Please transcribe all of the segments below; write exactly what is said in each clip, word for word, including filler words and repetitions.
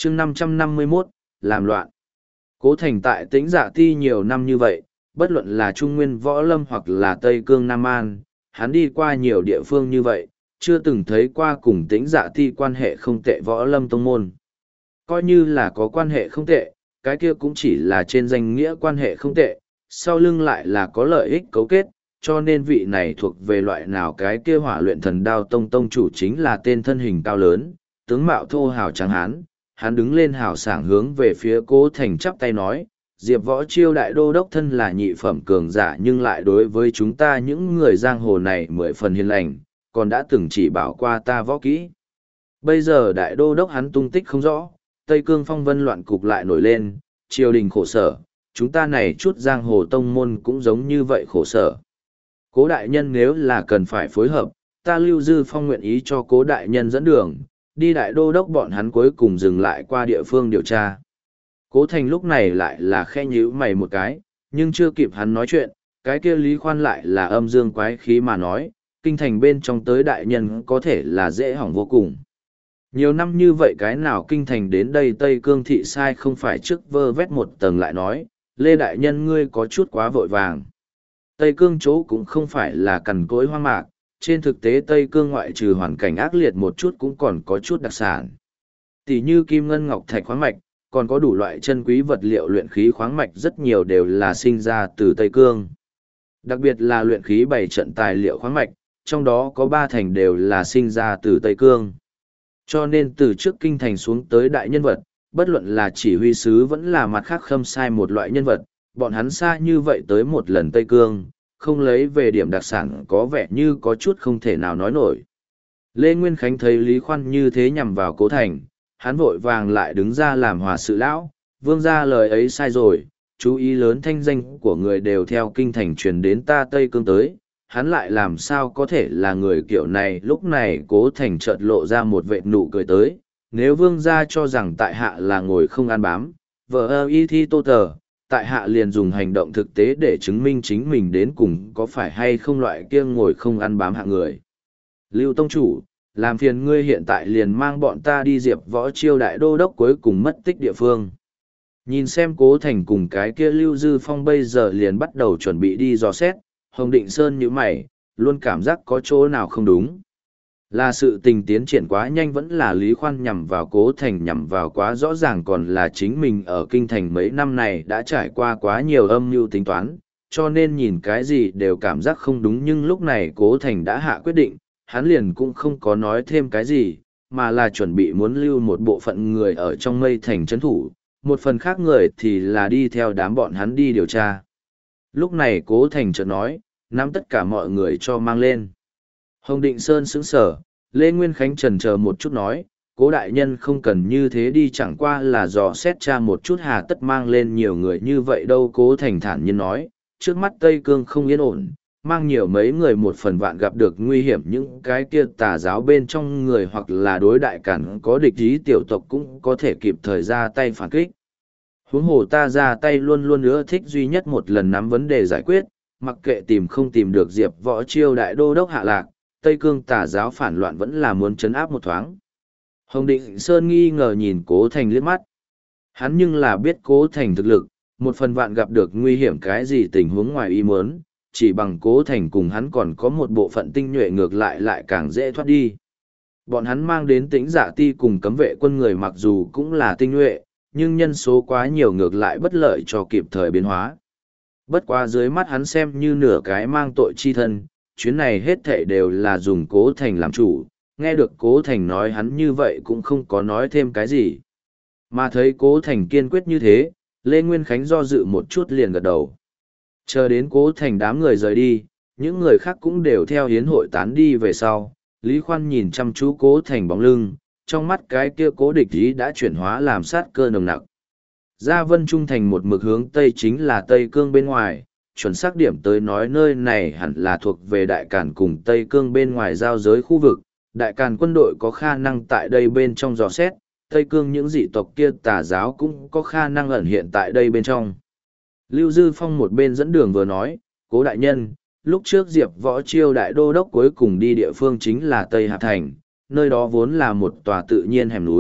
chương năm trăm năm mươi mốt, làm loạn. Cố Thành tại Tĩnh Dạ Ti nhiều năm như vậy, bất luận là Trung Nguyên Võ Lâm hoặc là Tây Cương Nam An, hắn đi qua nhiều địa phương như vậy, chưa từng thấy qua cùng Tĩnh Dạ Ti quan hệ không tệ Võ Lâm tông môn. Coi như là có quan hệ không tệ, cái kia cũng chỉ là trên danh nghĩa quan hệ không tệ, sau lưng lại là có lợi ích cấu kết, cho nên vị này thuộc về loại nào cái kia hỏa luyện thần đao tông tông chủ chính là tên thân hình cao lớn, tướng mạo thô hào trắng hán, hắn đứng lên hào sảng hướng về phía Cố Thành chắp tay nói, Diệp Võ Chiêu đại đô đốc thân là nhị phẩm cường giả nhưng lại đối với chúng ta những người giang hồ này mười phần hiền lành, còn đã từng chỉ bảo qua ta võ kỹ. Bây giờ đại đô đốc hắn tung tích không rõ, Tây Cương phong vân loạn cục lại nổi lên, triều đình khổ sở, chúng ta này chút giang hồ tông môn cũng giống như vậy khổ sở. Cố đại nhân nếu là cần phải phối hợp, ta Lưu Dư Phong nguyện ý cho cố đại nhân dẫn đường, đi đại đô đốc bọn hắn cuối cùng dừng lại qua địa phương điều tra. Cố Thành lúc này lại là khe nhíu mày một cái, nhưng chưa kịp hắn nói chuyện, cái kia Lý Khoan lại là âm dương quái khí mà nói, kinh thành bên trong tới đại nhân có thể là dễ hỏng vô cùng. Nhiều năm như vậy cái nào kinh thành đến đây Tây Cương thị sai không phải trước vơ vét một tầng lại nói, Lê đại nhân ngươi có chút quá vội vàng. Tây Cương chỗ cũng không phải là cằn cỗi hoang mạc, trên thực tế Tây Cương ngoại trừ hoàn cảnh ác liệt một chút cũng còn có chút đặc sản. Tỷ như kim ngân ngọc thạch khoáng mạch, còn có đủ loại chân quý vật liệu luyện khí khoáng mạch rất nhiều đều là sinh ra từ Tây Cương. Đặc biệt là luyện khí bảy trận tài liệu khoáng mạch, trong đó có ba thành đều là sinh ra từ Tây Cương. Cho nên từ trước kinh thành xuống tới đại nhân vật, bất luận là chỉ huy sứ vẫn là mặt khác khâm sai một loại nhân vật, bọn hắn xa như vậy tới một lần Tây Cương, không lấy về điểm đặc sản có vẻ như có chút không thể nào nói nổi. Lê Nguyên Khánh thấy Lý Khoan như thế nhằm vào Cố Thành, hắn vội vàng lại đứng ra làm hòa sự lão, vương gia lời ấy sai rồi, chú ý lớn thanh danh của người đều theo kinh thành truyền đến ta Tây Cương tới, hắn lại làm sao có thể là người kiểu này. Lúc này Cố Thành chợt lộ ra một vệt nụ cười tới, nếu vương gia cho rằng tại hạ là ngồi không ăn bám, vợ ơ y thi tô tờ, tại hạ liền dùng hành động thực tế để chứng minh chính mình đến cùng có phải hay không loại kia ngồi không ăn bám hạ người. Lưu Tông Chủ, làm phiền ngươi hiện tại liền mang bọn ta đi Diệp Võ Chiêu đại đô đốc cuối cùng mất tích địa phương. Nhìn xem Cố Thành cùng cái kia Lưu Dư Phong bây giờ liền bắt đầu chuẩn bị đi dò xét, Hồng Định Sơn như mày, luôn cảm giác có chỗ nào không đúng. Là sự tình tiến triển quá nhanh vẫn là Lý Khoan nhằm vào Cố Thành nhằm vào quá rõ ràng còn là chính mình ở kinh thành mấy năm này đã trải qua quá nhiều âm mưu tính toán, cho nên nhìn cái gì đều cảm giác không đúng nhưng lúc này Cố Thành đã hạ quyết định, hắn liền cũng không có nói thêm cái gì, mà là chuẩn bị muốn lưu một bộ phận người ở trong mây thành trấn thủ, một phần khác người thì là đi theo đám bọn hắn đi điều tra. Lúc này Cố Thành chợt nói, nắm tất cả mọi người cho mang lên. Hồng Định Sơn sững sở, Lê Nguyên Khánh trần chờ một chút nói, Cố đại nhân không cần như thế đi chẳng qua là dò xét tra một chút hà tất mang lên nhiều người như vậy đâu. Cố Thành thản nhiên nói, trước mắt Tây Cương không yên ổn, mang nhiều mấy người một phần vạn gặp được nguy hiểm những cái kia tà giáo bên trong người hoặc là đối đại cản có địch ý tiểu tộc cũng có thể kịp thời ra tay phản kích. Huống hồ ta ra tay luôn luôn ưa thích duy nhất một lần nắm vấn đề giải quyết, mặc kệ tìm không tìm được Diệp Võ Chiêu đại đô đốc hạ lạc, Tây Cương tà giáo phản loạn vẫn là muốn trấn áp một thoáng. Hồng Định Sơn nghi ngờ nhìn Cố Thành liếc mắt. Hắn nhưng là biết Cố Thành thực lực, một phần vạn gặp được nguy hiểm cái gì tình huống ngoài ý muốn, chỉ bằng Cố Thành cùng hắn còn có một bộ phận tinh nhuệ ngược lại lại càng dễ thoát đi. Bọn hắn mang đến Tĩnh Dạ Ti cùng cấm vệ quân người mặc dù cũng là tinh nhuệ, nhưng nhân số quá nhiều ngược lại bất lợi cho kịp thời biến hóa. Bất quá dưới mắt hắn xem như nửa cái mang tội chi thân, chuyến này hết thảy đều là dùng Cố Thành làm chủ, nghe được Cố Thành nói hắn như vậy cũng không có nói thêm cái gì. Mà thấy Cố Thành kiên quyết như thế, Lê Nguyên Khánh do dự một chút liền gật đầu. Chờ đến Cố Thành đám người rời đi, những người khác cũng đều theo hiến hội tán đi về sau, Lý Khoan nhìn chăm chú Cố Thành bóng lưng, trong mắt cái kia cố địch ý đã chuyển hóa làm sát cơ nồng nặc. Gia Vân Trung thành một mực hướng Tây chính là Tây Cương bên ngoài, chuẩn xác điểm tới nói nơi này hẳn là thuộc về Đại Càn cùng Tây Cương bên ngoài giao giới khu vực. Đại Càn quân đội có khả năng tại đây bên trong dò xét, Tây Cương những dị tộc kia tà giáo cũng có khả năng ẩn hiện tại đây bên trong. Lưu Dư Phong một bên dẫn đường vừa nói, Cố đại nhân, lúc trước Diệp Võ Chiêu đại đô đốc cuối cùng đi địa phương chính là Tây Hạp Thành, nơi đó vốn là một tòa tự nhiên hẻm núi,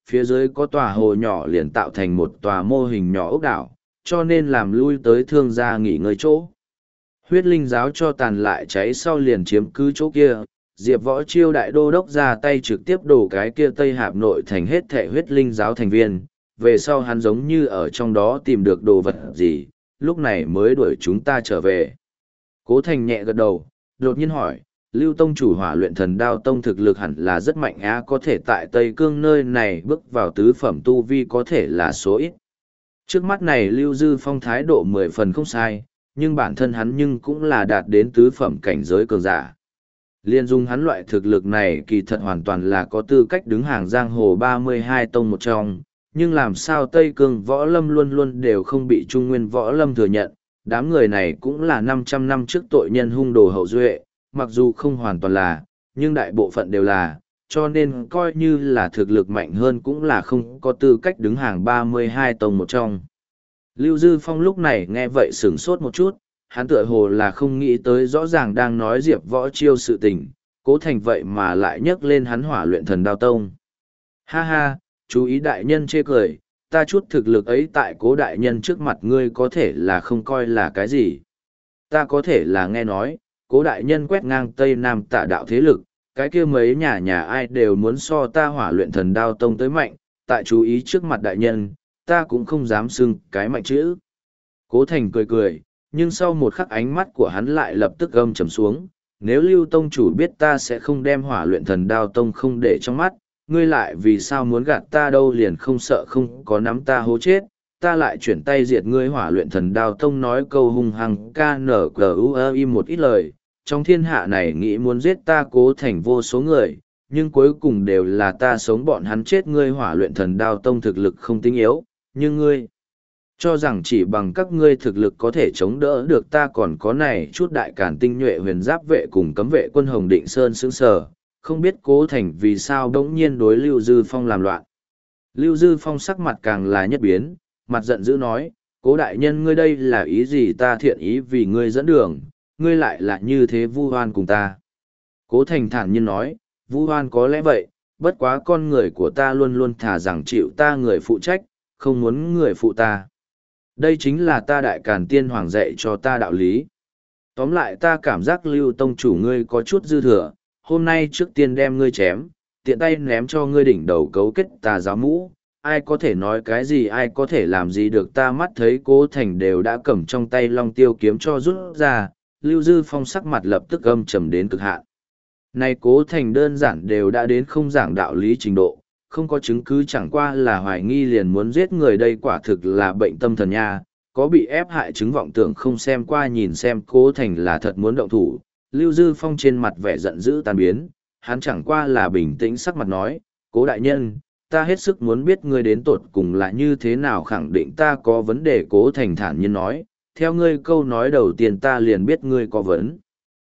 phía dưới có tòa hồ nhỏ liền tạo thành một tòa mô hình nhỏ ốc đảo, cho nên làm lui tới thương gia nghỉ ngơi chỗ. Huyết linh giáo cho tàn lại cháy sau liền chiếm cứ chỗ kia, Diệp Võ Chiêu đại đô đốc ra tay trực tiếp đổ cái kia Tây Hạp nội thành hết thệ huyết linh giáo thành viên, về sau hắn giống như ở trong đó tìm được đồ vật gì, lúc này mới đuổi chúng ta trở về. Cố Thành nhẹ gật đầu, đột nhiên hỏi, Lưu Tông chủ Hỏa Luyện Thần Đao Tông thực lực hẳn là rất mạnh á, có thể tại Tây Cương nơi này bước vào tứ phẩm tu vi có thể là số ít. Trước mắt này Lưu Dư Phong thái độ mười phần không sai, nhưng bản thân hắn nhưng cũng là đạt đến tứ phẩm cảnh giới cường giả. Liên dung hắn loại thực lực này kỳ thật hoàn toàn là có tư cách đứng hàng giang hồ ba mươi hai tông một trong, nhưng làm sao Tây Cương võ lâm luôn luôn đều không bị Trung Nguyên võ lâm thừa nhận, đám người này cũng là năm trăm năm trước tội nhân hung đồ hậu duệ, mặc dù không hoàn toàn là, nhưng đại bộ phận đều là, cho nên coi như là thực lực mạnh hơn cũng là không có tư cách đứng hàng ba mươi hai tông một trong. Lưu Dư Phong lúc này nghe vậy sửng sốt một chút, hắn tựa hồ là không nghĩ tới rõ ràng đang nói Diệp Võ Chiêu sự tình, Cố Thành vậy mà lại nhấc lên hắn Hỏa Luyện Thần Đao Tông. Ha ha, chú ý đại nhân chê cười, ta chút thực lực ấy tại Cố đại nhân trước mặt ngươi có thể là không coi là cái gì. Ta có thể là nghe nói, Cố đại nhân quét ngang Tây Nam tả đạo thế lực, cái kia mấy nhà nhà ai đều muốn so ta Hỏa Luyện Thần Đao Tông tới mạnh, tại chú ý trước mặt đại nhân, ta cũng không dám xưng cái mạnh chữ. Cố Thành cười cười, nhưng sau một khắc ánh mắt của hắn lại lập tức gầm trầm xuống, nếu Lưu Tông chủ biết ta sẽ không đem Hỏa Luyện Thần Đao Tông không để trong mắt, ngươi lại vì sao muốn gạt ta đâu, liền không sợ không có nắm ta hố chết, ta lại chuyển tay diệt ngươi Hỏa Luyện Thần Đao Tông. Nói câu hung hăng ca nở cờ u ơ im một ít lời, trong thiên hạ này nghĩ muốn giết ta Cố Thành vô số người, nhưng cuối cùng đều là ta sống bọn hắn chết. Ngươi Hỏa Luyện Thần Đao Tông thực lực không tinh yếu, nhưng ngươi cho rằng chỉ bằng các ngươi thực lực có thể chống đỡ được ta, còn có này chút đại càn tinh nhuệ huyền giáp vệ cùng cấm vệ quân Hồng Định Sơn sững sờ, không biết Cố Thành vì sao đống nhiên đối Lưu Dư Phong làm loạn. Lưu Dư Phong sắc mặt càng là nhất biến, mặt giận dữ nói, Cố đại nhân ngươi đây là ý gì? Ta thiện ý vì ngươi dẫn đường, ngươi lại là như thế vu oan cùng ta. Cố Thành thản nhiên nói, vu oan có lẽ vậy, bất quá con người của ta luôn luôn thà rằng chịu ta người phụ trách, không muốn người phụ ta. Đây chính là ta Đại Càn Tiên Hoàng dạy cho ta đạo lý. Tóm lại ta cảm giác Lưu Tông chủ ngươi có chút dư thừa, hôm nay trước tiên đem ngươi chém, tiện tay ném cho ngươi đỉnh đầu cấu kết tà giáo mũ, ai có thể nói cái gì, ai có thể làm gì được ta. Mắt thấy Cố Thành đều đã cầm trong tay Long Tiêu kiếm cho rút ra, Lưu Dư Phong sắc mặt lập tức âm trầm đến cực hạn. Này Cố Thành đơn giản đều đã đến không giảng đạo lý trình độ, không có chứng cứ chẳng qua là hoài nghi liền muốn giết người, đây quả thực là bệnh tâm thần nha, có bị ép hại chứng vọng tưởng không xem qua nhìn xem Cố Thành là thật muốn động thủ. Lưu Dư Phong trên mặt vẻ giận dữ tan biến, hắn chẳng qua là bình tĩnh sắc mặt nói, Cố đại nhân, ta hết sức muốn biết ngươi đến tột cùng là như thế nào khẳng định ta có vấn đề. Cố Thành thản nhiên nói, theo ngươi câu nói đầu tiên ta liền biết ngươi có vấn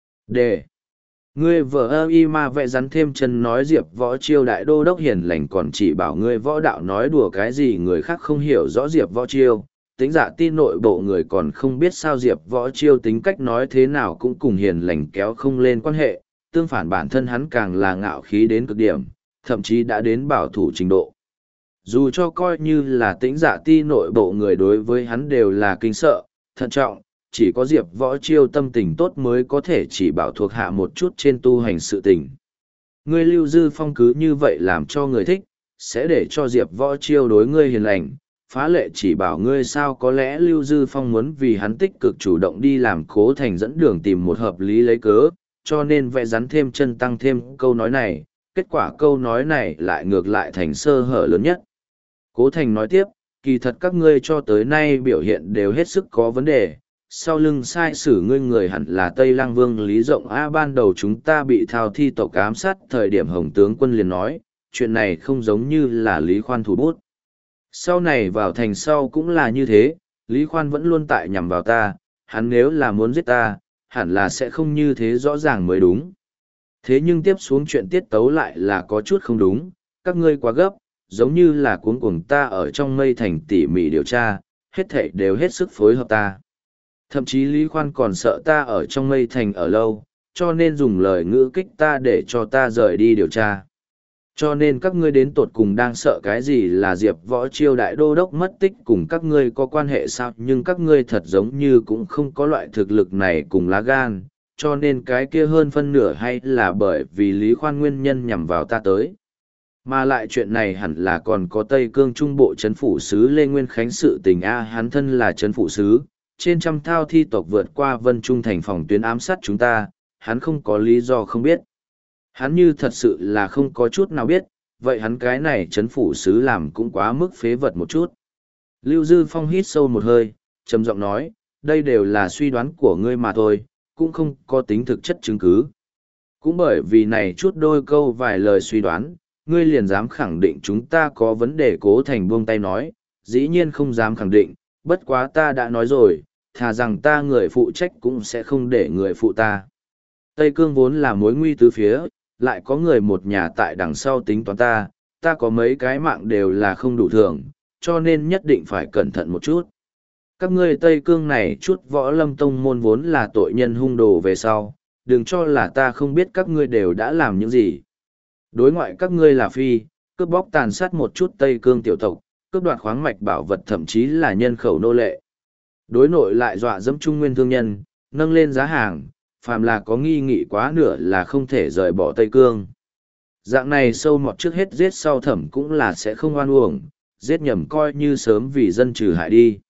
đề. Ngươi vợ ơ y ma vẽ rắn thêm chân nói Diệp Võ Chiêu đại đô đốc hiền lành còn chỉ bảo ngươi võ đạo nói đùa cái gì, người khác không hiểu rõ Diệp Võ Chiêu, tính giả tin nội bộ người còn không biết sao Diệp Võ Chiêu tính cách nói thế nào cũng cùng hiền lành kéo không lên quan hệ, tương phản bản thân hắn càng là ngạo khí đến cực điểm, thậm chí đã đến bảo thủ trình độ. Dù cho coi như là tính giả ti nội bộ người đối với hắn đều là kinh sợ, thận trọng, chỉ có Diệp Võ Chiêu tâm tình tốt mới có thể chỉ bảo thuộc hạ một chút trên tu hành sự tình. Ngươi Lưu Dư Phong cứ như vậy làm cho người thích, sẽ để cho Diệp Võ Chiêu đối ngươi hiền lành, phá lệ chỉ bảo ngươi sao? Có lẽ Lưu Dư Phong muốn vì hắn tích cực chủ động đi làm Cố Thành dẫn đường tìm một hợp lý lấy cớ, cho nên vẽ rắn thêm chân tăng thêm câu nói này, kết quả câu nói này lại ngược lại thành sơ hở lớn nhất. Cố Thành nói tiếp, kỳ thật các ngươi cho tới nay biểu hiện đều hết sức có vấn đề, sau lưng sai sử ngươi người hẳn là Tây Lang Vương Lý Rộng A. Ban đầu chúng ta bị thao thi tộc ám sát thời điểm Hồng tướng quân liền nói, chuyện này không giống như là Lý Khoan thủ bút. Sau này vào thành sau cũng là như thế, Lý Khoan vẫn luôn tại nhằm vào ta, hắn nếu là muốn giết ta, hẳn là sẽ không như thế rõ ràng mới đúng. Thế nhưng tiếp xuống chuyện tiết tấu lại là có chút không đúng, các ngươi quá gấp, giống như là cuống cuồng ta ở trong mây thành tỉ mỉ điều tra, hết thảy đều hết sức phối hợp ta. Thậm chí Lý Khoan còn sợ ta ở trong mây thành ở lâu, cho nên dùng lời ngữ kích ta để cho ta rời đi điều tra. Cho nên các ngươi đến tột cùng đang sợ cái gì là Diệp Võ Chiêu đại đô đốc mất tích cùng các ngươi có quan hệ sao, nhưng các ngươi thật giống như cũng không có loại thực lực này cùng lá gan, cho nên cái kia hơn phân nửa hay là bởi vì Lý Khoan nguyên nhân nhằm vào ta tới. Mà lại chuyện này hẳn là còn có Tây Cương Trung Bộ Trấn Phủ Sứ Lê Nguyên Khánh sự tình A, hắn thân là Trấn Phủ Sứ, trên trăm thao thi tộc vượt qua Vân Trung thành phòng tuyến ám sát chúng ta, hắn không có lý do không biết. Hắn như thật sự là không có chút nào biết, vậy hắn cái này Trấn Phủ Sứ làm cũng quá mức phế vật một chút. Lưu Dư Phong hít sâu một hơi, trầm giọng nói, đây đều là suy đoán của ngươi mà thôi, cũng không có tính thực chất chứng cứ. Cũng bởi vì này chút đôi câu vài lời suy đoán, ngươi liền dám khẳng định chúng ta có vấn đề. Cố Thành buông tay nói, dĩ nhiên không dám khẳng định, bất quá ta đã nói rồi, thà rằng ta người phụ trách cũng sẽ không để người phụ ta. Tây Cương vốn là mối nguy tứ phía, lại có người một nhà tại đằng sau tính toán ta, ta có mấy cái mạng đều là không đủ thường, cho nên nhất định phải cẩn thận một chút. Các ngươi Tây Cương này chút võ lâm tông môn vốn là tội nhân hung đồ về sau, đừng cho là ta không biết các ngươi đều đã làm những gì. Đối ngoại các ngươi là phi, cướp bóc tàn sát một chút Tây Cương tiểu tộc, cướp đoạt khoáng mạch bảo vật thậm chí là nhân khẩu nô lệ. Đối nội lại dọa dẫm trung nguyên thương nhân, nâng lên giá hàng, phàm là có nghi nghị quá nửa là không thể rời bỏ Tây Cương. Dạng này sâu mọt trước hết giết sau thẩm cũng là sẽ không oan uổng, giết nhầm coi như sớm vì dân trừ hại đi.